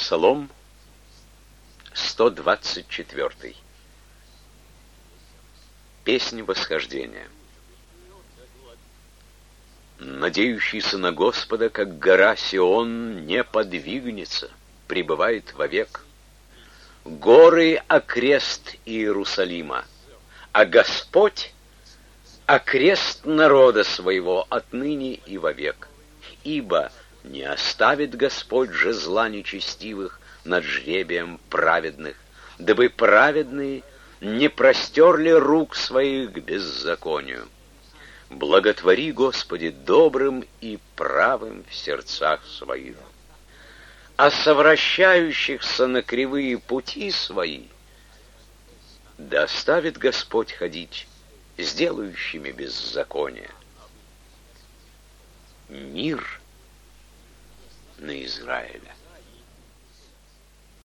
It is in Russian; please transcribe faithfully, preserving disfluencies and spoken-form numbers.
Псалом сто двадцать четвёртый. Песнь восхождения. Надеющийся на Господа, как гора Сион, не подвигнется, пребывает вовек. Горы — окрест Иерусалима, а Господь — окрест народа своего отныне и вовек. Ибо не оставит Господь же зла нечестивых над жребием праведных, дабы праведные не простерли рук своих к беззаконию. Благотвори, Господи, добрым и правым в сердцах своих. А совращающихся на кривые пути свои да оставит Господь ходить сделающими беззаконие. Мир на Израиля.